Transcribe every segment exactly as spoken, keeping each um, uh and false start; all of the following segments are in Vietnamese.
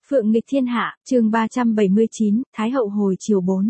Phượng nghịch thiên hạ, chương ba trăm bảy mươi chín, Thái hậu hồi chiều bốn.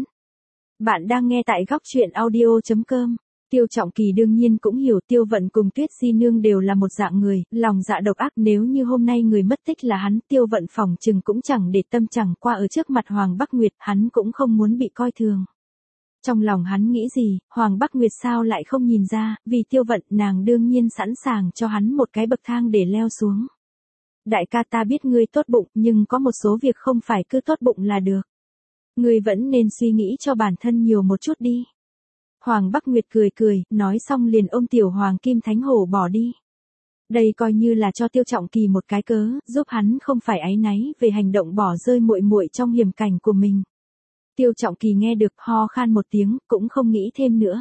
Bạn đang nghe tại góc truyện audio chấm com. Tiêu Trọng Kỳ đương nhiên cũng hiểu Tiêu Vận cùng Tuyết Di Nương đều là một dạng người, lòng dạ độc ác, nếu như hôm nay người mất tích là hắn, Tiêu Vận phỏng chừng cũng chẳng để tâm, chẳng qua ở trước mặt Hoàng Bắc Nguyệt, hắn cũng không muốn bị coi thường. Trong lòng hắn nghĩ gì, Hoàng Bắc Nguyệt sao lại không nhìn ra, vì Tiêu Vận, nàng đương nhiên sẵn sàng cho hắn một cái bậc thang để leo xuống. Đại ca, ta biết ngươi tốt bụng, nhưng có một số việc không phải cứ tốt bụng là được. Ngươi vẫn nên suy nghĩ cho bản thân nhiều một chút đi. Hoàng Bắc Nguyệt cười cười, nói xong liền ôm tiểu Hoàng Kim Thánh Hổ bỏ đi. Đây coi như là cho Tiêu Trọng Kỳ một cái cớ, giúp hắn không phải áy náy về hành động bỏ rơi muội muội trong hiểm cảnh của mình. Tiêu Trọng Kỳ nghe được, ho khan một tiếng, cũng không nghĩ thêm nữa.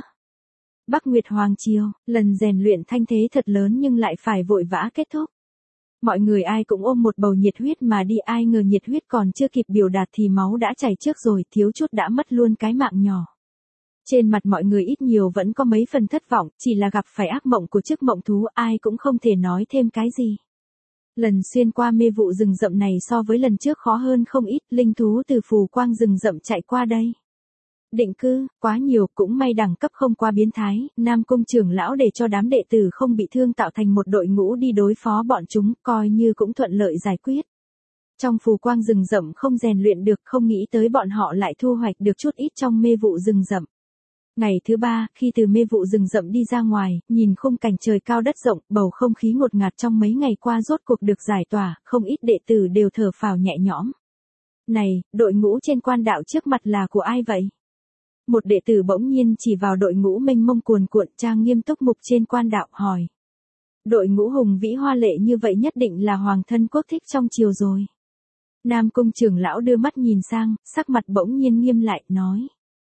Bắc Nguyệt Hoàng triều, lần rèn luyện thanh thế thật lớn nhưng lại phải vội vã kết thúc. Mọi người ai cũng ôm một bầu nhiệt huyết mà đi, ai ngờ nhiệt huyết còn chưa kịp biểu đạt thì máu đã chảy trước rồi, thiếu chút đã mất luôn cái mạng nhỏ. Trên mặt mọi người ít nhiều vẫn có mấy phần thất vọng, chỉ là gặp phải ác mộng của chiếc mộng thú, ai cũng không thể nói thêm cái gì. Lần xuyên qua mê vụ rừng rậm này so với lần trước khó hơn không ít, linh thú từ phù quang rừng rậm chạy qua đây. Định cư, quá nhiều, cũng may đẳng cấp không quá biến thái, Nam Cung trưởng lão để cho đám đệ tử không bị thương tạo thành một đội ngũ đi đối phó bọn chúng, coi như cũng thuận lợi giải quyết. Trong phù quang rừng rậm không rèn luyện được, không nghĩ tới bọn họ lại thu hoạch được chút ít trong mê vụ rừng rậm. Ngày thứ ba, khi từ mê vụ rừng rậm đi ra ngoài, nhìn khung cảnh trời cao đất rộng, bầu không khí ngột ngạt trong mấy ngày qua rốt cuộc được giải tỏa, không ít đệ tử đều thở phào nhẹ nhõm. Này, đội ngũ trên quan đạo trước mặt là của ai vậy? Một đệ tử bỗng nhiên chỉ vào đội ngũ mênh mông cuồn cuộn trang nghiêm túc mục trên quan đạo hỏi. Đội ngũ hùng vĩ hoa lệ như vậy nhất định là hoàng thân quốc thích trong triều rồi. Nam Cung trưởng lão đưa mắt nhìn sang, sắc mặt bỗng nhiên nghiêm lại, nói.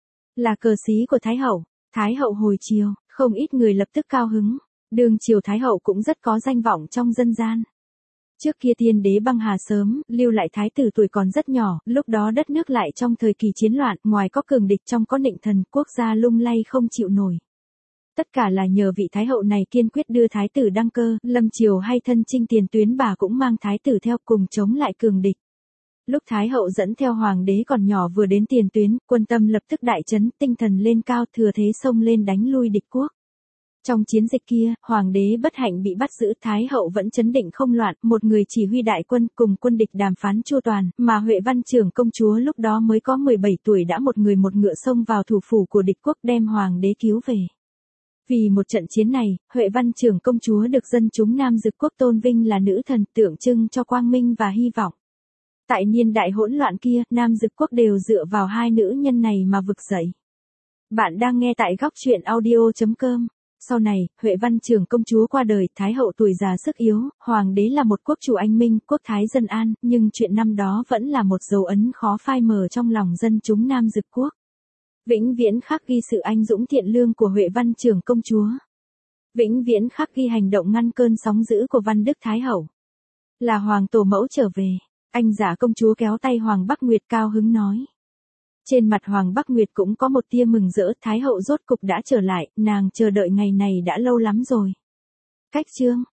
Là cờ xí của Thái hậu, Thái hậu hồi triều, không ít người lập tức cao hứng. Đương triều Thái hậu cũng rất có danh vọng trong dân gian. Trước kia Tiên đế băng hà sớm, lưu lại thái tử tuổi còn rất nhỏ, lúc đó đất nước lại trong thời kỳ chiến loạn, ngoài có cường địch trong có nịnh thần, quốc gia lung lay không chịu nổi. Tất cả là nhờ vị thái hậu này kiên quyết đưa thái tử đăng cơ, lâm triều hay thân chinh tiền tuyến bà cũng mang thái tử theo cùng chống lại cường địch. Lúc thái hậu dẫn theo hoàng đế còn nhỏ vừa đến tiền tuyến, quân tâm lập tức đại chấn, tinh thần lên cao, thừa thế xông lên đánh lui địch quốc. Trong chiến dịch kia, hoàng đế bất hạnh bị bắt giữ, thái hậu vẫn chấn định không loạn, một người chỉ huy đại quân cùng quân địch đàm phán chu toàn, mà Huệ Văn trưởng công chúa lúc đó mới có mười bảy tuổi đã một người một ngựa xông vào thủ phủ của địch quốc đem hoàng đế cứu về. Vì một trận chiến này, Huệ Văn trưởng công chúa được dân chúng Nam Dực quốc tôn vinh là nữ thần, tượng trưng cho quang minh và hy vọng. Tại niên đại hỗn loạn kia, Nam Dực quốc đều dựa vào hai nữ nhân này mà vực dậy. Bạn đang nghe tại góc truyện audio chấm com. Sau này, Huệ Văn trưởng công chúa qua đời, Thái hậu tuổi già sức yếu, hoàng đế là một quốc chủ anh minh, quốc thái dân an, nhưng chuyện năm đó vẫn là một dấu ấn khó phai mờ trong lòng dân chúng Nam Dực quốc. Vĩnh viễn khắc ghi sự anh dũng thiện lương của Huệ Văn trưởng công chúa. Vĩnh viễn khắc ghi hành động ngăn cơn sóng dữ của Văn Đức Thái hậu. Là hoàng tổ mẫu trở về, anh giả công chúa kéo tay Hoàng Bắc Nguyệt cao hứng nói. Trên mặt Hoàng Bắc Nguyệt cũng có một tia mừng rỡ, Thái hậu rốt cục đã trở lại, nàng chờ đợi ngày này đã lâu lắm rồi. Cách chương,